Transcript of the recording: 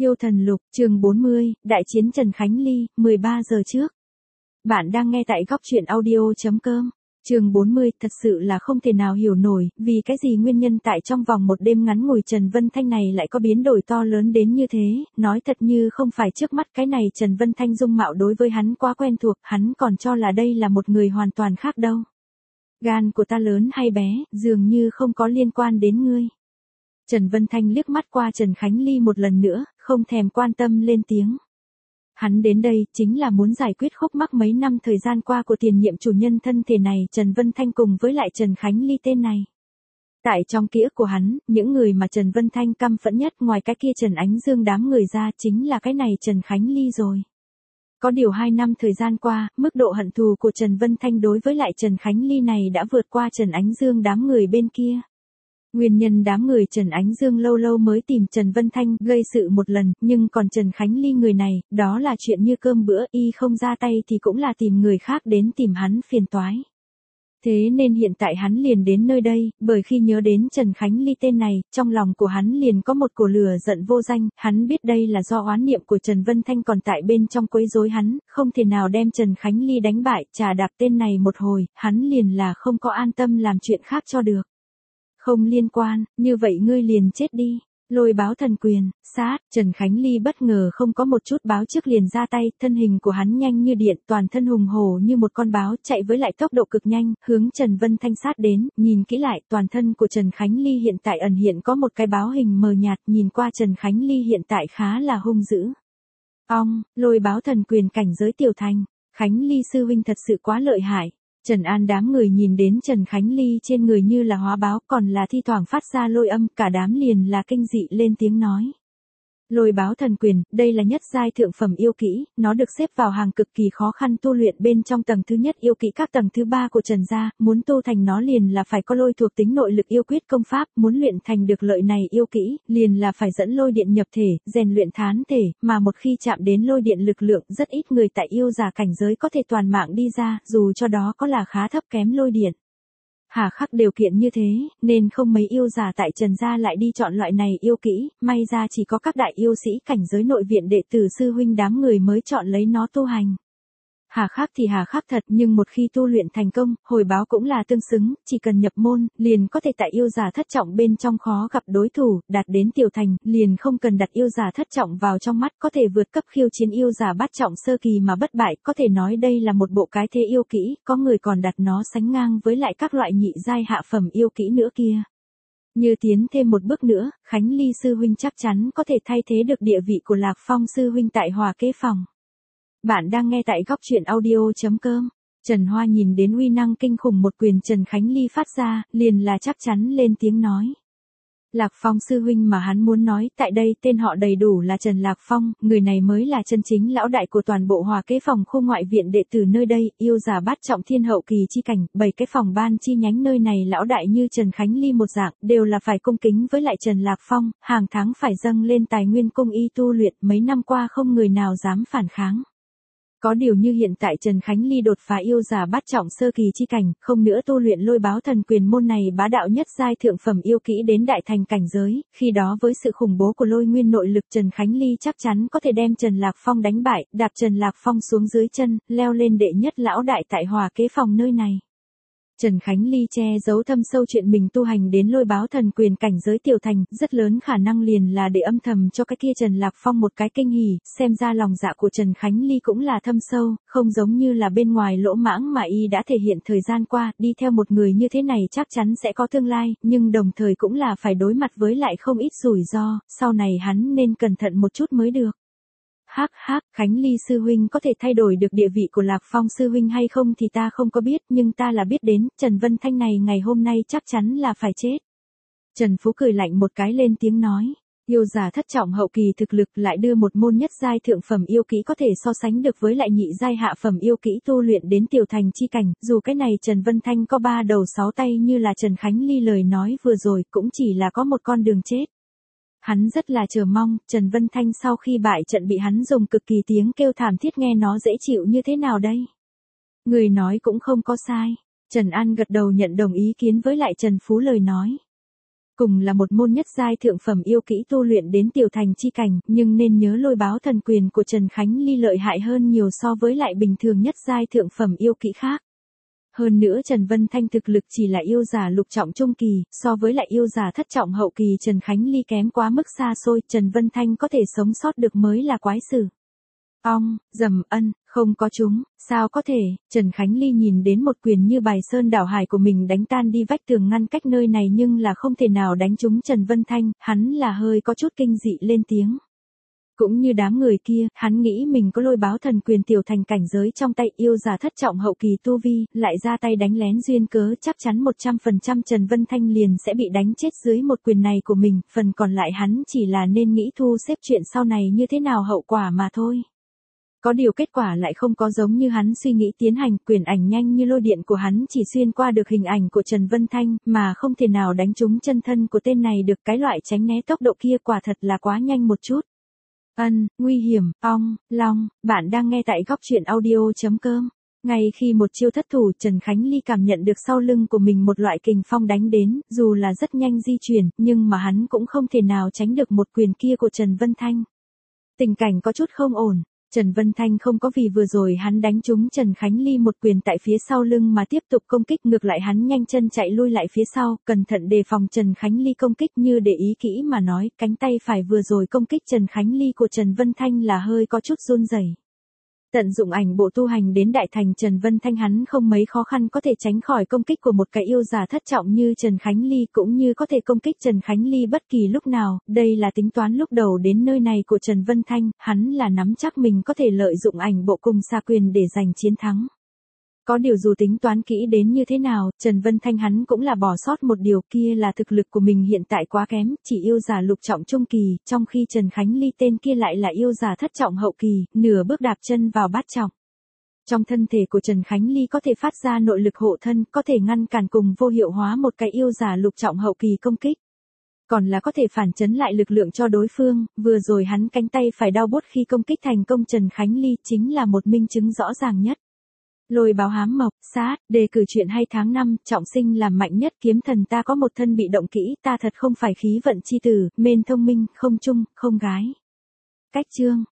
Yêu thần lục, chương 40, Đại chiến Trần Khánh Ly, 13 giờ trước. Bạn đang nghe tại góc truyện audio.com. Chương 40, thật sự là không thể nào hiểu nổi, vì cái gì nguyên nhân tại trong vòng một đêm ngắn ngủi Trần Vân Thanh này lại có biến đổi to lớn đến như thế, nói thật như không phải trước mắt cái này Trần Vân Thanh dung mạo đối với hắn quá quen thuộc, hắn còn cho là đây là một người hoàn toàn khác đâu. Gan của ta lớn hay bé, dường như không có liên quan đến ngươi. Trần Vân Thanh liếc mắt qua Trần Khánh Ly một lần nữa, không thèm quan tâm lên tiếng. Hắn đến đây chính là muốn giải quyết khúc mắc mấy năm thời gian qua của tiền nhiệm chủ nhân thân thể này Trần Vân Thanh cùng với lại Trần Khánh Ly tên này. Tại trong ký ức của hắn, những người mà Trần Vân Thanh căm phẫn nhất ngoài cái kia Trần Ánh Dương đám người ra chính là cái này Trần Khánh Ly rồi. Có điều 2 năm thời gian qua, mức độ hận thù của Trần Vân Thanh đối với lại Trần Khánh Ly này đã vượt qua Trần Ánh Dương đám người bên kia. Nguyên nhân đám người Trần Ánh Dương lâu lâu mới tìm Trần Vân Thanh gây sự một lần, nhưng còn Trần Khánh Ly người này, đó là chuyện như cơm bữa, y không ra tay thì cũng là tìm người khác đến tìm hắn phiền toái. Thế nên hiện tại hắn liền đến nơi đây, bởi khi nhớ đến Trần Khánh Ly tên này, trong lòng của hắn liền có một cổ lửa giận vô danh, hắn biết đây là do oán niệm của Trần Vân Thanh còn tại bên trong quấy rối hắn, không thể nào đem Trần Khánh Ly đánh bại, trà đạp tên này một hồi, hắn liền là không có an tâm làm chuyện khác cho được. Không liên quan, như vậy ngươi liền chết đi. Lôi báo thần quyền, sát, Trần Khánh Ly bất ngờ không có một chút báo trước liền ra tay, thân hình của hắn nhanh như điện, toàn thân hùng hổ như một con báo, chạy với lại tốc độ cực nhanh, hướng Trần Vân Thanh sát đến, nhìn kỹ lại, toàn thân của Trần Khánh Ly hiện tại ẩn hiện có một cái báo hình mờ nhạt, nhìn qua Trần Khánh Ly hiện tại khá là hung dữ. Lôi báo thần quyền cảnh giới tiểu thành, Khánh Ly sư huynh thật sự quá lợi hại. Trần An đám người nhìn đến Trần Khánh Ly trên người như là hóa báo còn là thi thoảng phát ra lôi âm, cả đám liền là kinh dị lên tiếng nói. Lôi báo thần quyền, đây là nhất giai thượng phẩm yêu kỹ, nó được xếp vào hàng cực kỳ khó khăn tu luyện bên trong tầng thứ nhất yêu kỹ các tầng thứ 3 của Trần gia, muốn tu thành nó liền là phải có lôi thuộc tính nội lực yêu quyết công pháp, muốn luyện thành được lợi này yêu kỹ, liền là phải dẫn lôi điện nhập thể, rèn luyện thán thể, mà một khi chạm đến lôi điện lực lượng, rất ít người tại yêu giả cảnh giới có thể toàn mạng đi ra, dù cho đó có là khá thấp kém lôi điện. Hà khắc điều kiện như thế, nên không mấy yêu giả tại Trần gia lại đi chọn loại này yêu kỹ, may ra chỉ có các đại yêu sĩ cảnh giới nội viện đệ tử sư huynh đám người mới chọn lấy nó tu hành. Hà khắc thì hà khắc thật, nhưng một khi tu luyện thành công, hồi báo cũng là tương xứng, chỉ cần nhập môn, liền có thể tại yêu giả thất trọng bên trong khó gặp đối thủ, đạt đến tiểu thành, liền không cần đặt yêu giả thất trọng vào trong mắt, có thể vượt cấp khiêu chiến yêu giả bát trọng sơ kỳ mà bất bại, có thể nói đây là một bộ cái thế yêu kỹ, có người còn đặt nó sánh ngang với lại các loại nhị giai hạ phẩm yêu kỹ nữa kia. Như tiến thêm một bước nữa, Khánh Ly sư huynh chắc chắn có thể thay thế được địa vị của Lạc Phong sư huynh tại Hòa Kế Phòng. Bạn đang nghe tại góc truyện audio.com. Trần Hoa nhìn đến uy năng kinh khủng một quyền Trần Khánh Ly phát ra, liền là chắc chắn lên tiếng nói. Lạc Phong sư huynh mà hắn muốn nói, tại đây tên họ đầy đủ là Trần Lạc Phong, người này mới là chân chính lão đại của toàn bộ Hòa Kế Phòng khu ngoại viện đệ tử nơi đây, yêu giả bát trọng thiên hậu kỳ chi cảnh, 7 cái phòng ban chi nhánh nơi này lão đại như Trần Khánh Ly một dạng, đều là phải cung kính với lại Trần Lạc Phong, hàng tháng phải dâng lên tài nguyên cung y tu luyện, mấy năm qua không người nào dám phản kháng. Có điều như hiện tại Trần Khánh Ly đột phá yêu giả bát trọng sơ kỳ chi cảnh, không nữa tu luyện lôi báo thần quyền môn này bá đạo nhất giai thượng phẩm yêu kỹ đến đại thành cảnh giới, khi đó với sự khủng bố của lôi nguyên nội lực Trần Khánh Ly chắc chắn có thể đem Trần Lạc Phong đánh bại, đạp Trần Lạc Phong xuống dưới chân, leo lên đệ nhất lão đại tại Hòa Kế Phòng nơi này. Trần Khánh Ly che giấu thâm sâu chuyện mình tu hành đến lôi báo thần quyền cảnh giới tiểu thành, rất lớn khả năng liền là để âm thầm cho cái kia Trần Lạc Phong một cái kinh hỉ, xem ra lòng dạ của Trần Khánh Ly cũng là thâm sâu, không giống như là bên ngoài lỗ mãng mà y đã thể hiện thời gian qua, đi theo một người như thế này chắc chắn sẽ có tương lai, nhưng đồng thời cũng là phải đối mặt với lại không ít rủi ro, sau này hắn nên cẩn thận một chút mới được. Khánh Ly sư huynh có thể thay đổi được địa vị của Lạc Phong sư huynh hay không thì ta không có biết, nhưng ta là biết đến, Trần Vân Thanh này ngày hôm nay chắc chắn là phải chết. Trần Phú cười lạnh một cái lên tiếng nói, yêu giả thất trọng hậu kỳ thực lực lại đưa một môn nhất giai thượng phẩm yêu kỹ có thể so sánh được với lại nhị giai hạ phẩm yêu kỹ tu luyện đến tiểu thành chi cảnh, dù cái này Trần Vân Thanh có 3 đầu 6 tay như là Trần Khánh Ly lời nói vừa rồi cũng chỉ là có một con đường chết. Hắn rất là chờ mong, Trần Vân Thanh sau khi bại trận bị hắn dùng cực kỳ tiếng kêu thảm thiết nghe nó dễ chịu như thế nào đây. Người nói cũng không có sai. Trần An gật đầu nhận đồng ý kiến với lại Trần Phú lời nói. cùng là một môn nhất giai thượng phẩm yêu kỹ tu luyện đến tiểu thành chi cảnh, nhưng nên nhớ lôi báo thần quyền của Trần Khánh Ly lợi hại hơn nhiều so với lại bình thường nhất giai thượng phẩm yêu kỹ khác. Hơn nữa Trần Vân Thanh thực lực chỉ là yêu giả lục trọng trung kỳ, so với lại yêu giả thất trọng hậu kỳ Trần Khánh Ly kém quá mức xa xôi, Trần Vân Thanh có thể sống sót được mới là quái sự. Ong, dầm ân, không có chúng, sao có thể, Trần Khánh Ly nhìn đến một quyền như bài sơn đảo hải của mình đánh tan đi vách tường ngăn cách nơi này nhưng là không thể nào đánh trúng Trần Vân Thanh, hắn là hơi có chút kinh dị lên tiếng. Cũng như đám người kia, hắn nghĩ mình có lôi báo thần quyền tiểu thành cảnh giới trong tay yêu giả thất trọng hậu kỳ tu vi, lại ra tay đánh lén duyên cớ chắc chắn 100% Trần Vân Thanh liền sẽ bị đánh chết dưới một quyền này của mình, phần còn lại hắn chỉ là nên nghĩ thu xếp chuyện sau này như thế nào hậu quả mà thôi. Có điều kết quả lại không có giống như hắn suy nghĩ tiến hành, quyền ảnh nhanh như lôi điện của hắn chỉ xuyên qua được hình ảnh của Trần Vân Thanh, mà không thể nào đánh trúng chân thân của tên này được, cái loại tránh né tốc độ kia quả thật là quá nhanh một chút. Nguy hiểm, ong, long, bạn đang nghe tại góc truyện audio.com. Ngay khi một chiêu thất thủ Trần Khánh Ly cảm nhận được sau lưng của mình một loại kình phong đánh đến, dù là rất nhanh di chuyển, nhưng mà hắn cũng không thể nào tránh được một quyền kia của Trần Vân Thanh. Tình cảnh có chút không ổn. Trần Vân Thanh không có vì vừa rồi hắn đánh trúng Trần Khánh Ly một quyền tại phía sau lưng mà tiếp tục công kích, ngược lại hắn nhanh chân chạy lui lại phía sau, cẩn thận đề phòng Trần Khánh Ly công kích, như để ý kỹ mà nói, cánh tay phải vừa rồi công kích Trần Khánh Ly của Trần Vân Thanh là hơi có chút run rẩy. Tận dụng ảnh bộ tu hành đến đại thành Trần Vân Thanh hắn không mấy khó khăn có thể tránh khỏi công kích của một cái yêu giả thất trọng như Trần Khánh Ly, cũng như có thể công kích Trần Khánh Ly bất kỳ lúc nào, đây là tính toán lúc đầu đến nơi này của Trần Vân Thanh, hắn là nắm chắc mình có thể lợi dụng ảnh bộ cùng xa quyền để giành chiến thắng. Có điều dù tính toán kỹ đến như thế nào, Trần Vân Thanh hắn cũng là bỏ sót một điều, kia là thực lực của mình hiện tại quá kém, chỉ yêu giả lục trọng trung kỳ, trong khi Trần Khánh Ly tên kia lại là yêu giả thất trọng hậu kỳ, nửa bước đạp chân vào bát trọng. Trong thân thể của Trần Khánh Ly có thể phát ra nội lực hộ thân, có thể ngăn cản cùng vô hiệu hóa một cái yêu giả lục trọng hậu kỳ công kích. Còn là có thể phản chấn lại lực lượng cho đối phương, vừa rồi hắn cánh tay phải đau buốt khi công kích thành công Trần Khánh Ly chính là một minh chứng rõ ràng nhất. Lôi báo hám mộc, sát, đề cử chuyện hay tháng 5, trọng sinh làm mạnh nhất, kiếm thần ta có một thân bị động kỹ, ta thật không phải khí vận chi tử, mên thông minh, không chung, không gái. Cách chương.